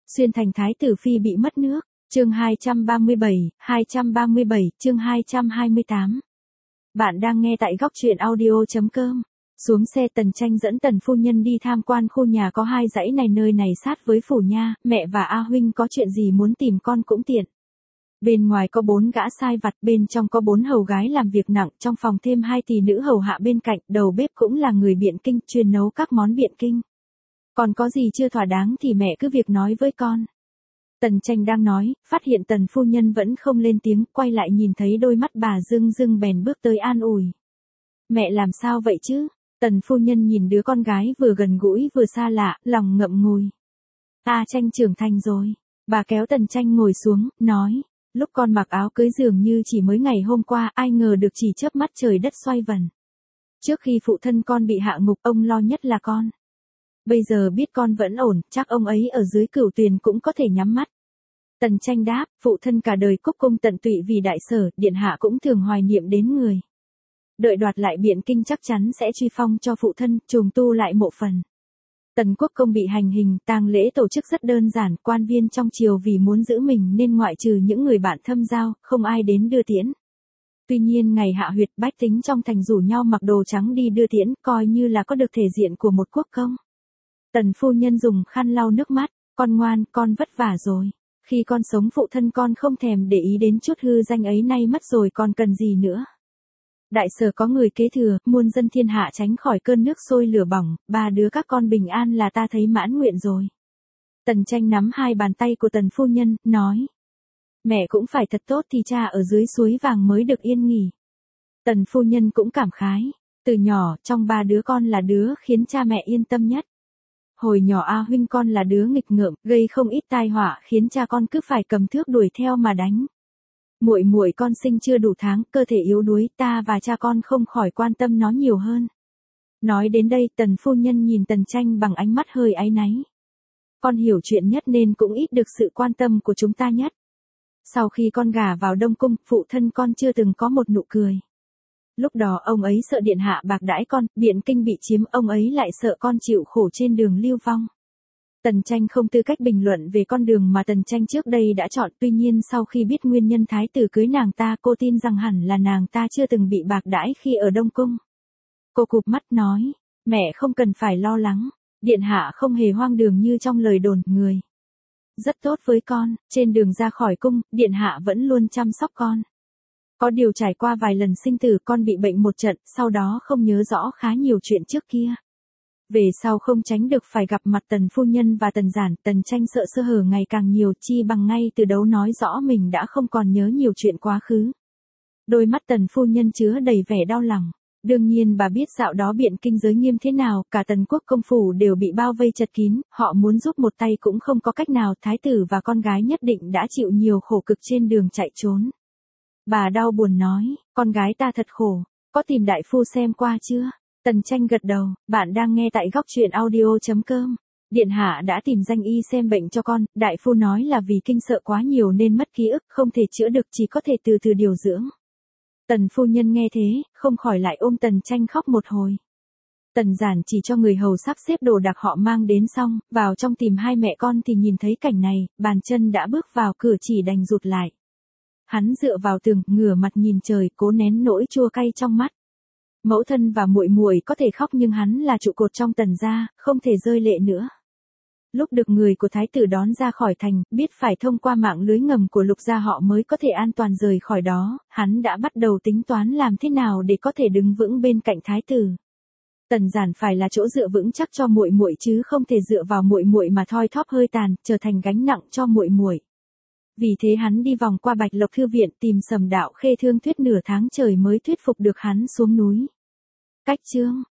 Xuyên thành thái tử phi bị mất nước. Chương 237, chương 228. Bạn đang nghe tại góc truyện audio.com. Xuống xe, Tần Tranh dẫn Tần phu nhân đi tham quan khu nhà có 2 dãy này, nơi này sát với phủ nha, mẹ và A huynh có chuyện gì muốn tìm con cũng tiện. Bên ngoài có 4 gã sai vặt, bên trong có 4 hầu gái làm việc nặng, trong phòng thêm 2 tỳ nữ hầu hạ bên cạnh, đầu bếp cũng là người Biện Kinh, chuyên nấu các món Biện Kinh. Còn có gì chưa thỏa đáng thì mẹ cứ việc nói với con. Tần Tranh đang nói, phát hiện Tần phu nhân vẫn không lên tiếng, quay lại nhìn thấy đôi mắt bà rưng rưng bèn bước tới an ủi. Mẹ làm sao vậy chứ? Tần phu nhân nhìn đứa con gái vừa gần gũi vừa xa lạ, lòng ngậm ngùi. Tranh trưởng thành rồi. Bà kéo Tần Tranh ngồi xuống, nói, lúc con mặc áo cưới dường như chỉ mới ngày hôm qua, ai ngờ được chỉ chớp mắt trời đất xoay vần. Trước khi phụ thân con bị hạ ngục, ông lo nhất là con. Bây giờ biết con vẫn ổn, chắc ông ấy ở dưới Cửu Tuyền cũng có thể nhắm mắt. Tần Tranh đáp, phụ thân cả đời cúc cung tận tụy vì đại sở, điện hạ cũng thường hoài niệm đến người. Đợi đoạt lại Biện Kinh chắc chắn sẽ truy phong cho phụ thân, trùng tu lại mộ phần. Tần Quốc Công bị hành hình, tang lễ tổ chức rất đơn giản, quan viên trong triều vì muốn giữ mình nên ngoại trừ những người bạn thâm giao, không ai đến đưa tiễn. Tuy nhiên ngày hạ huyệt, bách tính trong thành rủ nhau mặc đồ trắng đi đưa tiễn, coi như là có được thể diện của một quốc công. Tần phu nhân dùng khăn lau nước mắt, con ngoan, con vất vả rồi. Khi con sống phụ thân con không thèm để ý đến chút hư danh ấy, nay mất rồi còn cần gì nữa. Đại sở có người kế thừa, muôn dân thiên hạ tránh khỏi cơn nước sôi lửa bỏng, 3 đứa các con bình an là ta thấy mãn nguyện rồi. Tần Tranh nắm 2 bàn tay của Tần phu nhân, nói. Mẹ cũng phải thật tốt thì cha ở dưới suối vàng mới được yên nghỉ. Tần phu nhân cũng cảm khái. Từ nhỏ, trong 3 đứa con là đứa khiến cha mẹ yên tâm nhất. Hồi nhỏ A huynh con là đứa nghịch ngợm, gây không ít tai họa, khiến cha con cứ phải cầm thước đuổi theo mà đánh. Muội muội con sinh chưa đủ tháng, cơ thể yếu đuối, ta và cha con không khỏi quan tâm nó nhiều hơn. Nói đến đây, Tần phu nhân nhìn Tần Tranh bằng ánh mắt hơi áy náy. Con hiểu chuyện nhất nên cũng ít được sự quan tâm của chúng ta nhất. Sau khi con gả vào Đông Cung, phụ thân con chưa từng có một nụ cười. Lúc đó ông ấy sợ điện hạ bạc đãi con, Biện Kinh bị chiếm, ông ấy lại sợ con chịu khổ trên đường lưu vong. Tần Tranh không tư cách bình luận về con đường mà Tần Tranh trước đây đã chọn, tuy nhiên sau khi biết nguyên nhân thái tử cưới nàng ta, cô tin rằng hẳn là nàng ta chưa từng bị bạc đãi khi ở Đông Cung. Cô cụp mắt nói, mẹ không cần phải lo lắng, điện hạ không hề hoang đường như trong lời đồn, người rất tốt với con, trên đường ra khỏi cung, điện hạ vẫn luôn chăm sóc con. Có điều trải qua vài lần sinh tử, con bị bệnh một trận, sau đó không nhớ rõ khá nhiều chuyện trước kia. Về sau không tránh được phải gặp mặt Tần phu nhân và Tần Giản, Tần Tranh sợ sơ hở ngày càng nhiều, chi bằng ngay từ đầu nói rõ mình đã không còn nhớ nhiều chuyện quá khứ. Đôi mắt Tần phu nhân chứa đầy vẻ đau lòng. Đương nhiên bà biết dạo đó Biện Kinh giới nghiêm thế nào, cả Tần Quốc công phủ đều bị bao vây chật kín, họ muốn giúp một tay cũng không có cách nào, thái tử và con gái nhất định đã chịu nhiều khổ cực trên đường chạy trốn. Bà đau buồn nói, con gái ta thật khổ, có tìm đại phu xem qua chưa? Tần Tranh gật đầu, bạn đang nghe tại góc truyện audio.com. Điện hạ đã tìm danh y xem bệnh cho con, đại phu nói là vì kinh sợ quá nhiều nên mất ký ức, không thể chữa được, chỉ có thể từ từ điều dưỡng. Tần phu nhân nghe thế, không khỏi lại ôm Tần Tranh khóc một hồi. Tần Giản chỉ cho người hầu sắp xếp đồ đạc họ mang đến xong, vào trong tìm 2 mẹ con thì nhìn thấy cảnh này, bàn chân đã bước vào cửa chỉ đành rụt lại. Hắn dựa vào tường, ngửa mặt nhìn trời, cố nén nỗi chua cay trong mắt. Mẫu thân và muội muội có thể khóc nhưng hắn là trụ cột trong Tần gia, không thể rơi lệ nữa. Lúc được người của thái tử đón ra khỏi thành, biết phải thông qua mạng lưới ngầm của Lục gia họ mới có thể an toàn rời khỏi đó, hắn đã bắt đầu tính toán làm thế nào để có thể đứng vững bên cạnh thái tử. Tần Giản phải là chỗ dựa vững chắc cho muội muội chứ không thể dựa vào muội muội mà thoi thóp hơi tàn, trở thành gánh nặng cho muội muội. Vì thế hắn đi vòng qua Bạch Lộc thư viện tìm Sầm Đạo Khê thương thuyết nửa tháng trời mới thuyết phục được hắn xuống núi. Cách chương